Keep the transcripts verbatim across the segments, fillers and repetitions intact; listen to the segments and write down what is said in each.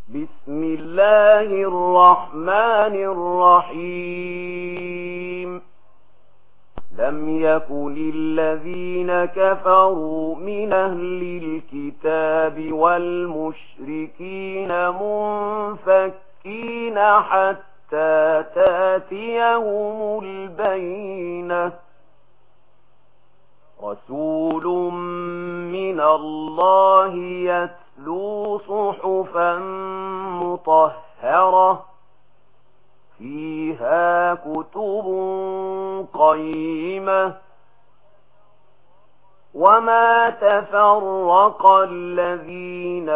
بسم الله الرحمن الرحيم. لم يكن الذين كفروا من أهل الكتاب والمشركين منفكين حتى تاتيهم البينة. رسول من الله يتلو صحفا مطهرة فيها كتب قيمة. وما تفرق الذين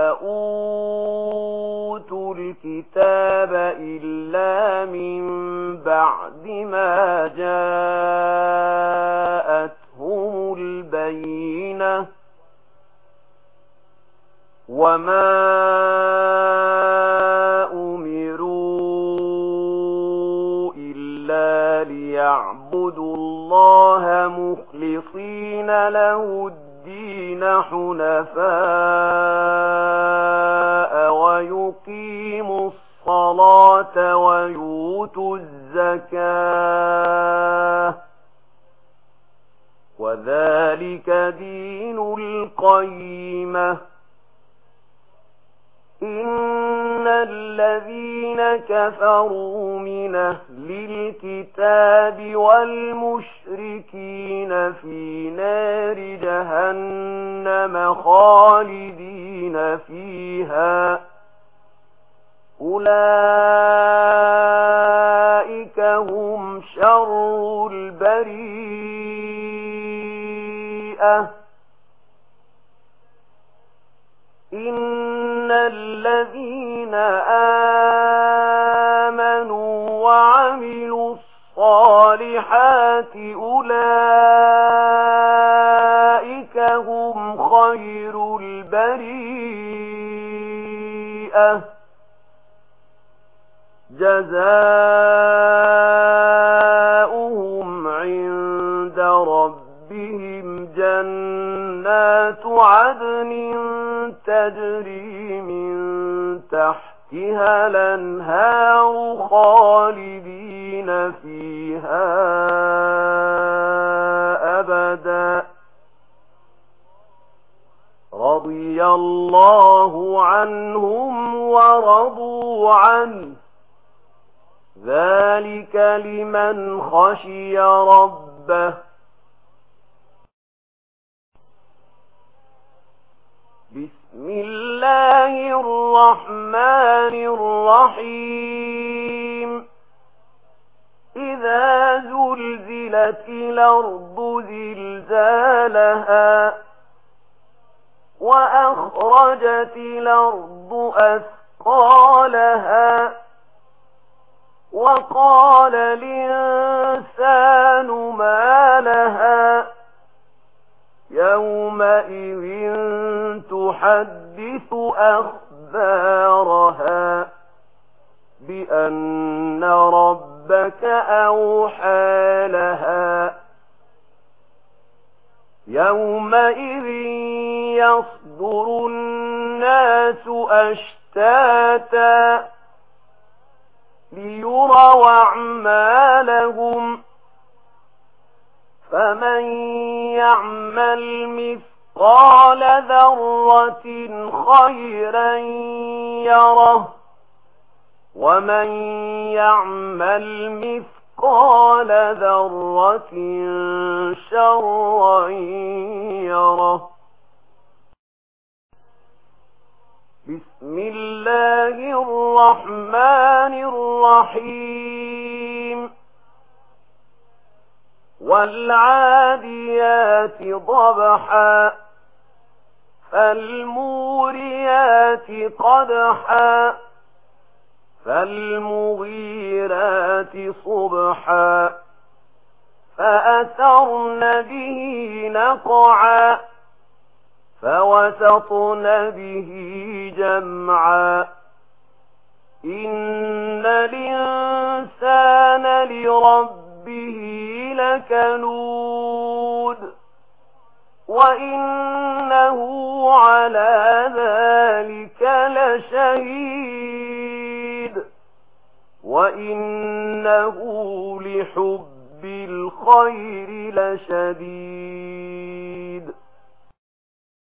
أوتوا الكتاب إلا من بعد ما جاءتهم البينة. وما أمروا إلا ليعبدوا الله مخلصين له الدين حنفاء ويقيموا الصلاة ويؤتوا الزكاة وذلك دين القيمة. إن الذين كفروا من أهل الكتاب والمشركين في نار جهنم خالدين فيها أولئك هم شر البريئة. إن الذين آمنوا وعملوا الصالحات أولئك هم خير البريئة. جزاؤهم عند ربهم جنات عدن تجري من تحتها الأنهار خالدين فيها أبدا. رضي الله عنهم ورضوا عنه ذلك لمن خشي ربه. بسم الله الرحمن الرحيم. إذا زلزلت الأرض زلزالها وأخرجت الأرض أثقالها وقال الإنسان ما لها يومئذ تحدث أخبارها بأن ربك أوحى لها. يومئذ يصدر الناس أشتاتا ليروا أعمالهم فمن يعمل مثقال ذرة خيرا يره ومن يعمل مثقال ذرة شرا يره. بسم الله الرحمن الرحيم. والعاديات ضبحا فالموريات قدحا فالمغيرات صبحا فأثرن به نقعا فوسطن به جمعا. إن الإنسان لربه لكنود وإنه على ذلك لشهيد وإنه لحب الخير لشديد